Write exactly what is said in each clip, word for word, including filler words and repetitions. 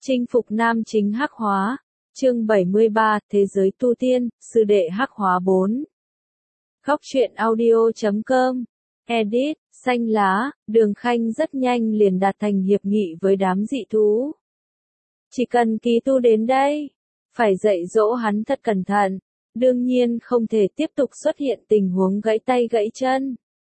Chinh phục nam chính hắc hóa. Chương bảy mươi ba, Thế giới tu tiên, sư đệ hắc hóa bốn. Góc truyện audio chấm com. Edit, xanh lá, Đường Khanh rất nhanh liền đạt thành hiệp nghị với đám dị thú. Chỉ cần ký tu đến đây, phải dạy dỗ hắn thật cẩn thận, đương nhiên không thể tiếp tục xuất hiện tình huống gãy tay gãy chân.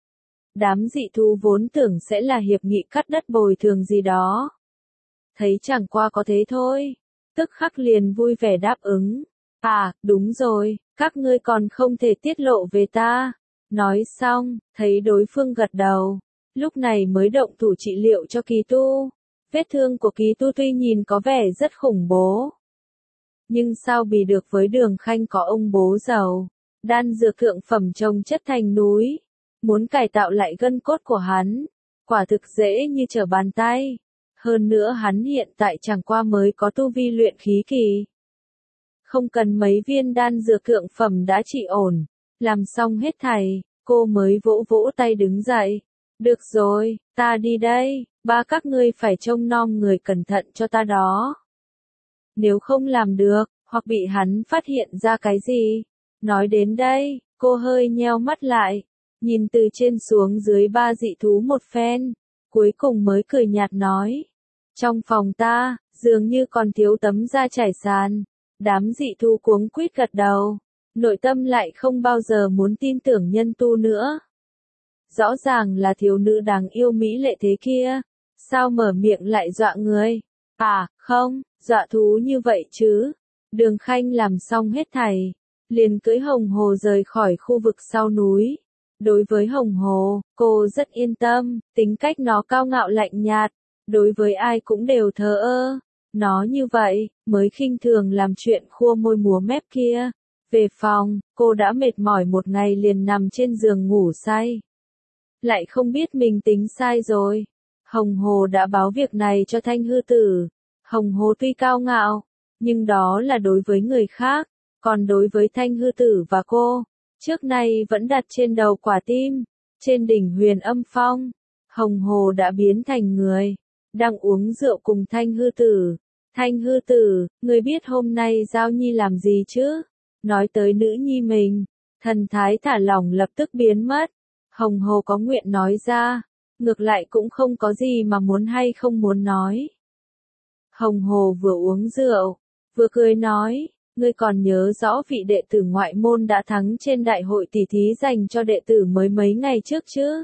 Đám dị thú vốn tưởng sẽ là hiệp nghị cắt đất bồi thường gì đó. Thấy chẳng qua có thế thôi, tức khắc liền vui vẻ đáp ứng. À, đúng rồi, các ngươi còn không thể tiết lộ về ta. Nói xong, thấy đối phương gật đầu, lúc này mới động thủ trị liệu cho Kỳ Tu. Vết thương của Kỳ Tu tuy nhìn có vẻ rất khủng bố, nhưng sao bì được với Đường Khanh có ông bố giàu, đan dược thượng phẩm trồng chất thành núi, muốn cải tạo lại gân cốt của hắn, quả thực dễ như trở bàn tay. Hơn nữa hắn hiện tại chẳng qua mới có tu vi luyện khí kỳ. Không cần mấy viên đan dược thượng phẩm đã trị ổn, làm xong hết thảy, cô mới vỗ vỗ tay đứng dậy. Được rồi, ta đi đây, ba các ngươi phải trông nom người cẩn thận cho ta đó. Nếu không làm được, hoặc bị hắn phát hiện ra cái gì. Nói đến đây, cô hơi nheo mắt lại, nhìn từ trên xuống dưới ba dị thú một phen, cuối cùng mới cười nhạt nói. Trong phòng ta, dường như còn thiếu tấm da trải sàn. Đám dị thú cuống quýt gật đầu, nội tâm lại không bao giờ muốn tin tưởng nhân tu nữa. Rõ ràng là thiếu nữ đáng yêu mỹ lệ thế kia, sao mở miệng lại dọa người? À, không, dọa thú như vậy chứ. Đường Khanh làm xong hết thảy, liền cưỡi hồng hồ rời khỏi khu vực sau núi. Đối với hồng hồ, cô rất yên tâm, tính cách nó cao ngạo lạnh nhạt, đối với ai cũng đều thờ ơ. Nó như vậy, mới khinh thường làm chuyện khua môi múa mép kia. Về phòng, cô đã mệt mỏi một ngày liền nằm trên giường ngủ say. Lại không biết mình tính sai rồi. Hồng Hồ đã báo việc này cho Thanh Hư Tử. Hồng Hồ tuy cao ngạo, nhưng đó là đối với người khác. Còn đối với Thanh Hư Tử và cô, trước nay vẫn đặt trên đầu quả tim, trên đỉnh Huyền Âm Phong. Hồng Hồ đã biến thành người, đang uống rượu cùng Thanh Hư Tử. Thanh Hư Tử, người biết hôm nay Giao Nhi làm gì chứ? Nói tới nữ nhi mình, thần thái thả lỏng lập tức biến mất. Hồng Hồ có nguyện nói ra, ngược lại cũng không có gì mà muốn hay không muốn nói. Hồng Hồ vừa uống rượu, vừa cười nói, ngươi còn nhớ rõ vị đệ tử ngoại môn đã thắng trên đại hội tỷ thí dành cho đệ tử mới mấy ngày trước chứ?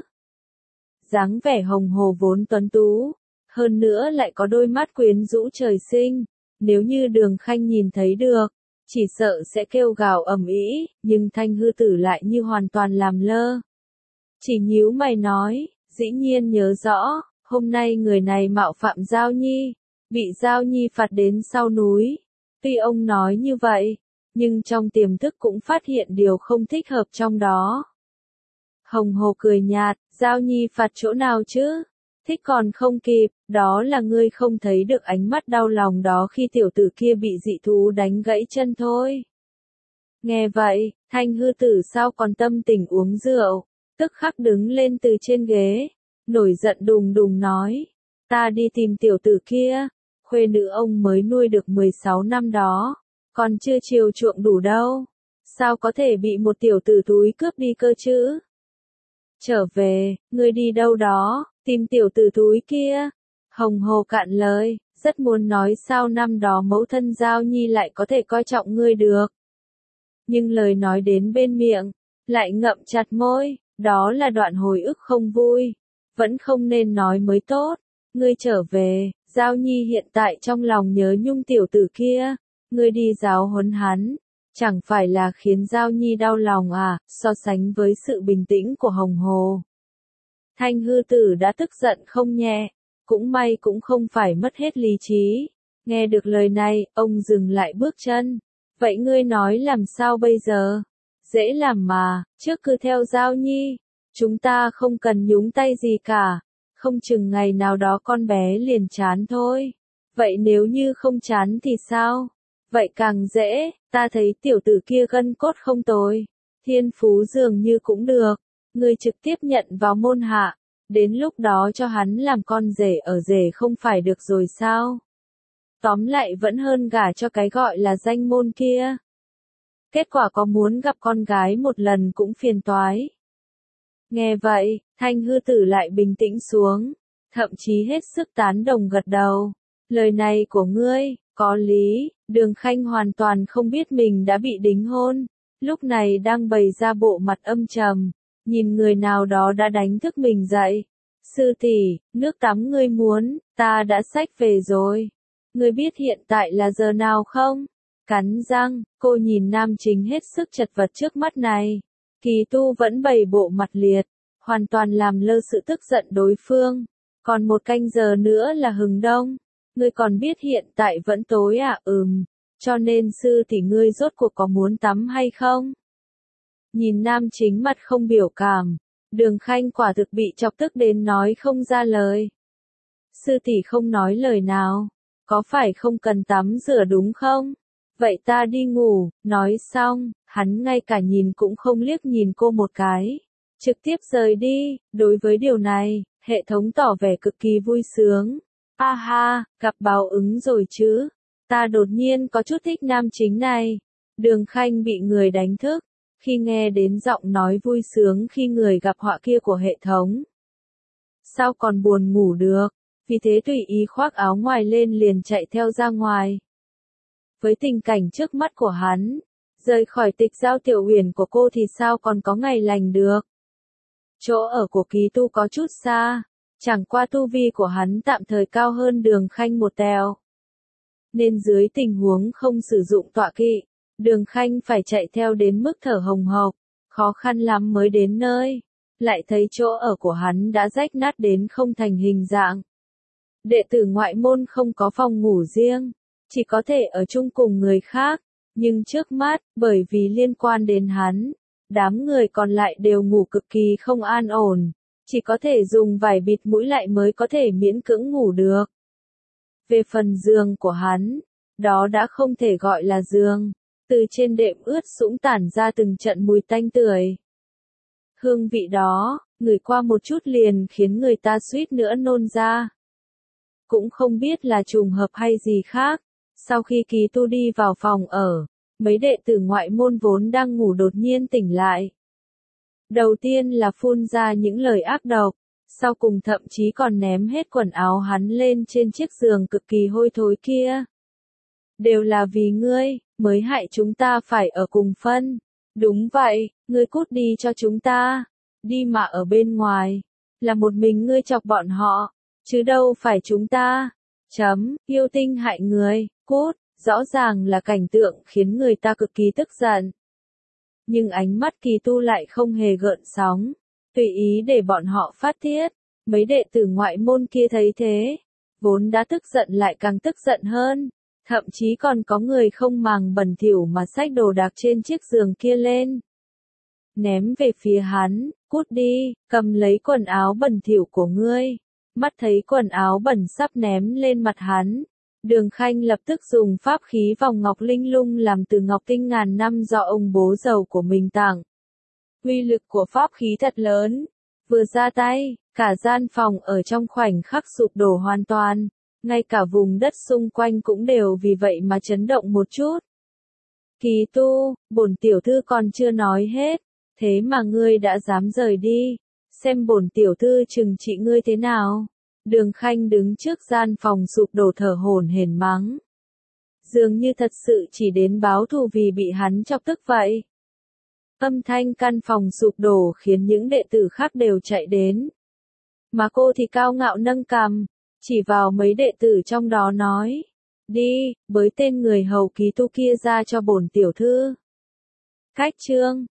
Dáng vẻ Hồng Hồ vốn tuấn tú, hơn nữa lại có đôi mắt quyến rũ trời sinh, nếu như Đường Khanh nhìn thấy được, chỉ sợ sẽ kêu gào ầm ĩ, nhưng Thanh Hư Tử lại như hoàn toàn làm lơ. Chỉ nhíu mày nói, dĩ nhiên nhớ rõ, hôm nay người này mạo phạm Giao Nhi, bị Giao Nhi phạt đến sau núi. Tuy ông nói như vậy, nhưng trong tiềm thức cũng phát hiện điều không thích hợp trong đó. Hồng Hồ cười nhạt, Giao Nhi phạt chỗ nào chứ? Thích còn không kịp, đó là ngươi không thấy được ánh mắt đau lòng đó khi tiểu tử kia bị dị thú đánh gãy chân thôi. Nghe vậy, Thanh Hư Tử sao còn tâm tình uống rượu, tức khắc đứng lên từ trên ghế, nổi giận đùng đùng nói, ta đi tìm tiểu tử kia, khuê nữ ông mới nuôi được mười sáu năm đó, còn chưa chiều chuộng đủ đâu, sao có thể bị một tiểu tử túi cướp đi cơ chứ? Trở về, ngươi đi đâu đó, tìm tiểu tử túi kia. Hồng Hồ cạn lời, rất muốn nói sao năm đó mẫu thân Giao Nhi lại có thể coi trọng ngươi được. Nhưng lời nói đến bên miệng, lại ngậm chặt môi, đó là đoạn hồi ức không vui, vẫn không nên nói mới tốt. Ngươi trở về, Giao Nhi hiện tại trong lòng nhớ nhung tiểu tử kia, ngươi đi giáo huấn hắn, chẳng phải là khiến Giao Nhi đau lòng à? So sánh với sự bình tĩnh của Hồng Hồ, Thanh Hư Tử đã tức giận không nhẹ, cũng may cũng không phải mất hết lý trí. Nghe được lời này, ông dừng lại bước chân. Vậy ngươi nói làm sao bây giờ? Dễ làm mà, trước cứ theo Giao Nhi, chúng ta không cần nhúng tay gì cả, không chừng ngày nào đó con bé liền chán thôi. Vậy nếu như không chán thì sao? Vậy càng dễ, ta thấy tiểu tử kia gân cốt không tồi, thiên phú dường như cũng được, ngươi trực tiếp nhận vào môn hạ, đến lúc đó cho hắn làm con rể ở rể không phải được rồi sao? Tóm lại vẫn hơn gả cho cái gọi là danh môn kia. Kết quả có muốn gặp con gái một lần cũng phiền toái. Nghe vậy, Thanh Hư Tử lại bình tĩnh xuống, thậm chí hết sức tán đồng gật đầu. Lời này của ngươi, có lý. Đường Khanh hoàn toàn không biết mình đã bị đính hôn, lúc này đang bày ra bộ mặt âm trầm, nhìn người nào đó đã đánh thức mình dậy. Sư tỷ, nước tắm ngươi muốn, ta đã xách về rồi. Ngươi biết hiện tại là giờ nào không? Cắn răng, cô nhìn nam chính hết sức chật vật trước mắt này. Kỳ Tu vẫn bày bộ mặt liệt, hoàn toàn làm lơ sự tức giận đối phương. Còn một canh giờ nữa là hừng đông. Ngươi còn biết hiện tại vẫn tối à? Ừm, cho nên sư tỷ ngươi rốt cuộc có muốn tắm hay không? Nhìn nam chính mặt không biểu cảm, Đường Khanh quả thực bị chọc tức đến nói không ra lời. Sư tỷ không nói lời nào, có phải không cần tắm rửa đúng không? Vậy ta đi ngủ. Nói xong, hắn ngay cả nhìn cũng không liếc nhìn cô một cái, trực tiếp rời đi. Đối với điều này, hệ thống tỏ vẻ cực kỳ vui sướng. A ha, gặp báo ứng rồi chứ. Ta đột nhiên có chút thích nam chính này. Đường Khanh bị người đánh thức, khi nghe đến giọng nói vui sướng khi người gặp họa kia của hệ thống. Sao còn buồn ngủ được, vì thế tùy ý khoác áo ngoài lên liền chạy theo ra ngoài. Với tình cảnh trước mắt của hắn, rời khỏi Tịch Giao Tiểu Uyển của cô thì sao còn có ngày lành được. Chỗ ở của Kỳ Tu có chút xa, chẳng qua tu vi của hắn tạm thời cao hơn Đường Khanh một tèo. Nên dưới tình huống không sử dụng tọa kỵ, Đường Khanh phải chạy theo đến mức thở hồng hộc, khó khăn lắm mới đến nơi. Lại thấy chỗ ở của hắn đã rách nát đến không thành hình dạng. Đệ tử ngoại môn không có phòng ngủ riêng, chỉ có thể ở chung cùng người khác. Nhưng trước mắt, bởi vì liên quan đến hắn, đám người còn lại đều ngủ cực kỳ không an ổn. Chỉ có thể dùng vải bịt mũi lại mới có thể miễn cưỡng ngủ được. Về phần giường của hắn, đó đã không thể gọi là giường. Từ trên đệm ướt sũng tản ra từng trận mùi tanh tưởi. Hương vị đó, ngửi qua một chút liền khiến người ta suýt nữa nôn ra. Cũng không biết là trùng hợp hay gì khác. Sau khi Kỳ Tu đi vào phòng ở, mấy đệ tử ngoại môn vốn đang ngủ đột nhiên tỉnh lại. Đầu tiên là phun ra những lời ác độc, sau cùng thậm chí còn ném hết quần áo hắn lên trên chiếc giường cực kỳ hôi thối kia. Đều là vì ngươi, mới hại chúng ta phải ở cùng phân. Đúng vậy, ngươi cút đi cho chúng ta. Đi mà ở bên ngoài, là một mình ngươi chọc bọn họ, chứ đâu phải chúng ta. Chấm, yêu tinh hại người, cút, rõ ràng là cảnh tượng khiến người ta cực kỳ tức giận. Nhưng ánh mắt Kỳ Tu lại không hề gợn sóng, tùy ý để bọn họ phát tiết. Mấy đệ tử ngoại môn kia thấy thế, vốn đã tức giận lại càng tức giận hơn. Thậm chí còn có người không màng bẩn thỉu mà xách đồ đạc trên chiếc giường kia lên. Ném về phía hắn, cút đi, cầm lấy quần áo bẩn thỉu của ngươi. Mắt thấy quần áo bẩn sắp ném lên mặt hắn. Đường Khanh lập tức dùng pháp khí vòng ngọc linh lung làm từ ngọc tinh ngàn năm do ông bố giàu của mình tặng. Uy lực của pháp khí thật lớn. Vừa ra tay, cả gian phòng ở trong khoảnh khắc sụp đổ hoàn toàn. Ngay cả vùng đất xung quanh cũng đều vì vậy mà chấn động một chút. Kỳ Tu, bổn tiểu thư còn chưa nói hết, thế mà ngươi đã dám rời đi, xem bổn tiểu thư trừng trị ngươi thế nào. Đường Khanh đứng trước gian phòng sụp đổ thở hổn hển mắng. Dường như thật sự chỉ đến báo thù vì bị hắn chọc tức vậy. Âm thanh căn phòng sụp đổ khiến những đệ tử khác đều chạy đến. Mà cô thì cao ngạo nâng cằm, chỉ vào mấy đệ tử trong đó nói. Đi, bới tên người hầu Kỳ Tu kia ra cho bổn tiểu thư. Khách trương,